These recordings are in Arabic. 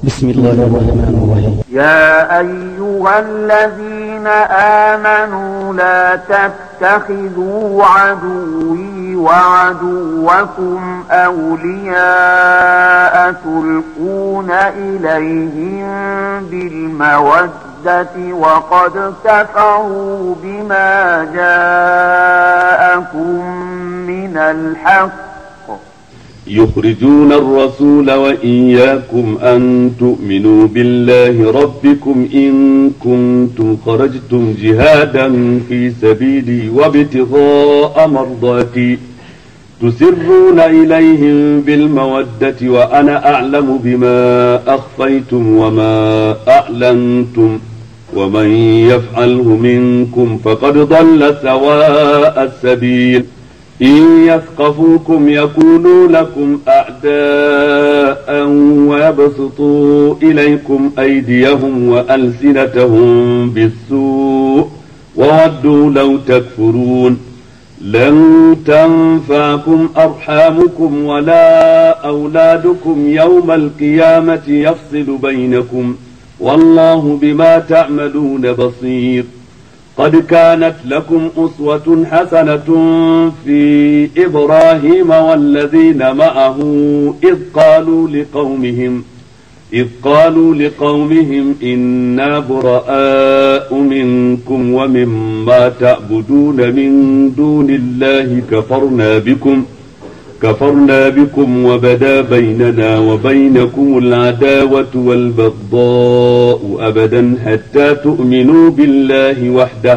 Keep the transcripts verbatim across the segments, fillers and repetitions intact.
بسم الله الرحمن الرحيم. يا أيها الذين آمنوا لا تتخذوا عدوي وعدوكم أولياء تلقون إليهم بالمودة وقد كفروا بما جاءكم من الحق يخرجون الرسول وإياكم أن تؤمنوا بالله ربكم إن كنتم خرجتم جهادا في سبيلي وابتغاء مرضاتي تسرون إليهم بالمودة وأنا أعلم بما أخفيتم وما أعلنتم ومن يفعله منكم فقد ضل سواء السبيل إن يثقفوكم يكونوا لكم أعداء ويبسطوا إليكم أيديهم وألسنتهم بالسوء وودوا لو تكفرون لن تنفعكم أرحامكم ولا أولادكم يوم القيامة يفصل بينكم والله بما تعملون بصير. قد كانت لكم أسوة حسنة في إبراهيم والذين معه إذ قالوا لقومهم إذ قالوا لقومهم إنا براء منكم ومما تعبدون من دون الله كفرنا بكم كفرنا بكم وبدا بيننا وبينكم العداوة والبغضاء أبدا حتى تؤمنوا بالله وحده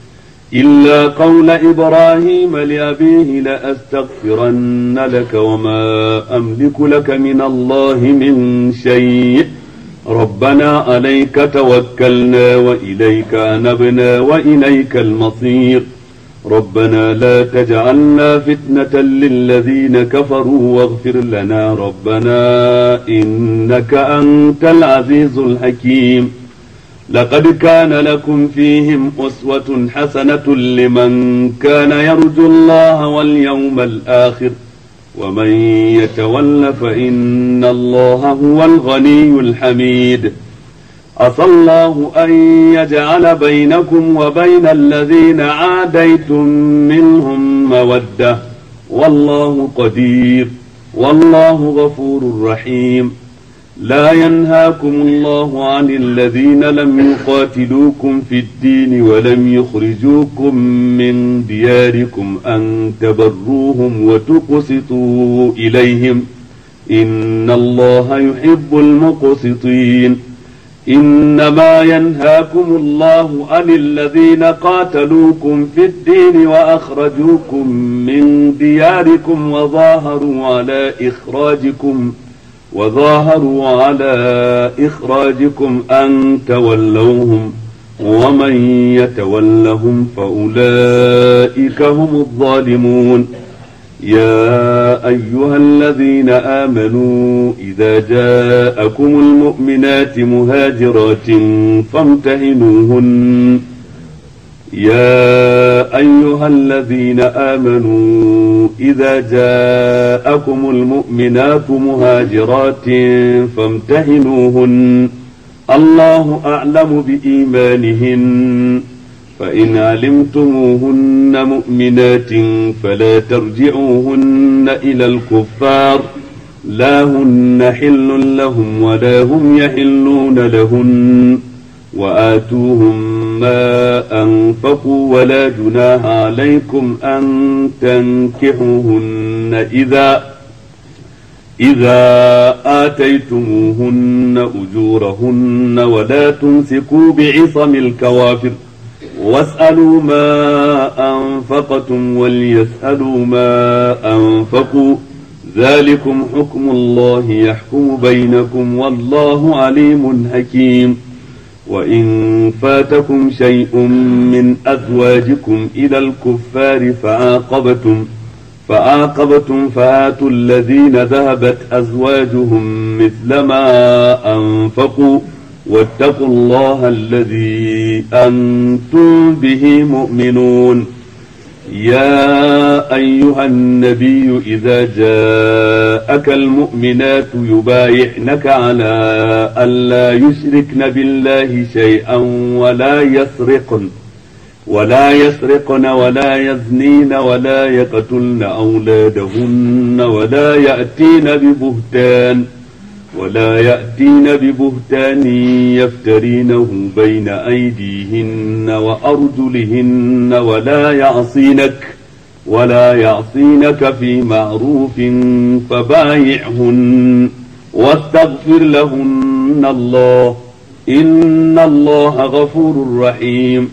إلا قول إبراهيم لأبيه لأستغفرن لك وما أملك لك من الله من شيء ربنا عليك توكلنا وإليك أنبنا وإليك المصير ربنا لا تجعلنا فتنة للذين كفروا واغفر لنا ربنا إنك أنت العزيز الحكيم. لقد كان لكم فيهم أسوة حسنة لمن كان يرجو الله واليوم الآخر ومن يتول فإن الله هو الغني الحميد. عسى الله أن يجعل بينكم وبين الذين عاديتم منهم مودة والله قدير والله غفور رحيم. لا ينهاكم الله عن الذين لم يقاتلوكم في الدين ولم يخرجوكم من دياركم أن تبروهم وتقسطوا إليهم إن الله يحب المقسطين. إنما ينهاكم الله عن الذين قاتلوكم في الدين وأخرجوكم من دياركم وظاهروا على إخراجكم وظاهروا على إخراجكم أن تولوهم ومن يتولهم فأولئك هم الظالمون. يا أيها الذين آمنوا إذا جاءكم المؤمنات مهاجرات فامتحنوهن يا أيها الذين آمنوا إذا جاءكم المؤمنات مهاجرات فامتحنوهن الله أعلم بإيمانهن فإن علمتموهن مؤمنات فلا ترجعوهن إلى الكفار لا هن حل لهم ولا هم يحلون لهن وآتوهم ما أنفقوا ولا جناح عليكم أن تنكحوهن إذا إذا آتيتموهن أجورهن ولا تمسكوا بعصم الكوافر واسألوا ما أنفقتم وليسألوا ما أنفقوا ذلكم حكم الله يحكم بينكم والله عليم حكيم. وإن فاتكم شيء من أزواجكم إلى الكفار فعاقبتم فعاقبتم فآتوا الذين ذهبت أزواجهم مثل ما أنفقوا واتقوا الله الذي أنتم به مؤمنون. يا أيها النبي إذا جاءك المؤمنات يبايعنك على ألا يشركن بالله شيئا ولا يسرقن ولا يسرقن ولا يزنين ولا يقتلن أولادهن ولا يأتين ببهتان ولا يأتين ببهتان يفترينه بين أيديهن وأرجلهن ولا يعصينك ولا يعصينك في معروف فبايعهن واستغفر لهن الله إن الله غفور رحيم.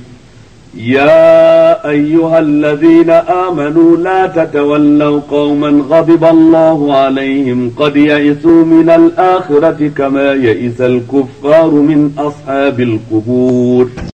يا أيها الذين آمنوا لا تتولوا قوما غضب الله عليهم قد يئسوا من الآخرة كما يئس الكفار من أصحاب القبور.